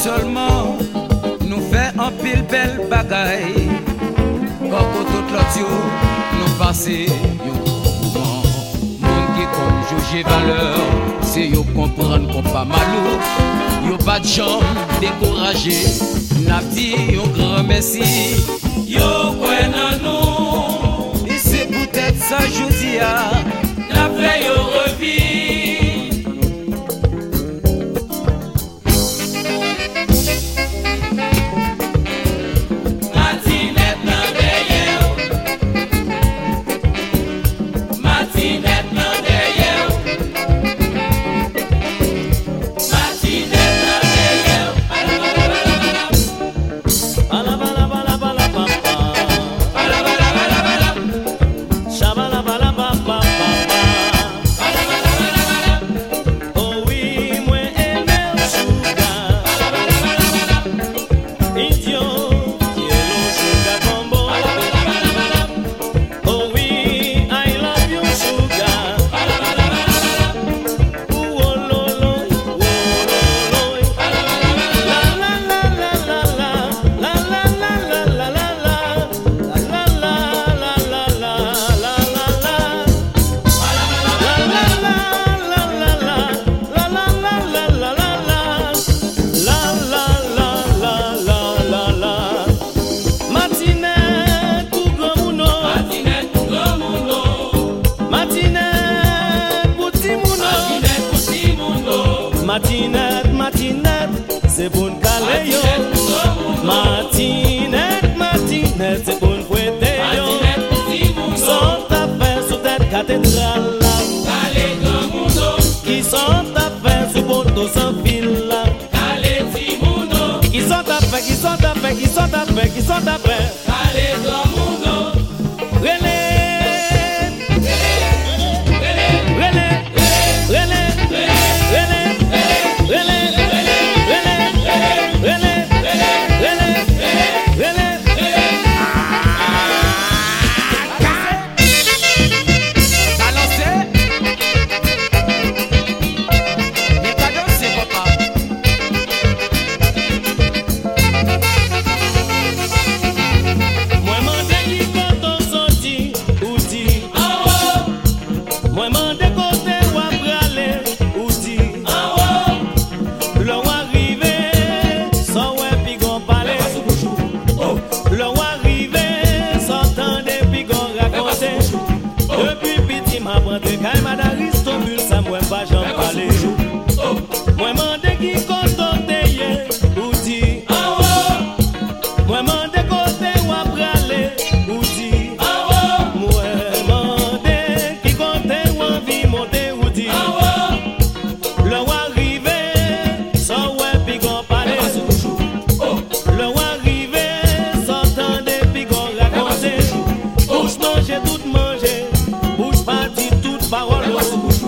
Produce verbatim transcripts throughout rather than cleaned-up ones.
seulement nous fait un pile belle bagaille. Quand tout l'autre yo, nous passer yo moment. Monde qui connaît juger valeur, c'est yo comprendre qu'on pas malou. Yo pas de jambe découragé, n'a dit un grand merci. Yo quoi nan nous, et c'est peut-être ça je dis à n'a fait yo revivre. Matinette, matinette, c'est pour nous caler yo. Matinette, matinette, c'est pour nous fouetter yo. Sont à faire sous tête cathédrale là. Qui sont à faire sous poteau sans fil là. Qui sont à faire, qui sont à faire, qui sont à faire, qui sont à faire. Tout manger, bouche partie, toute parole.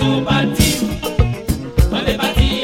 tout bâti, on est bâti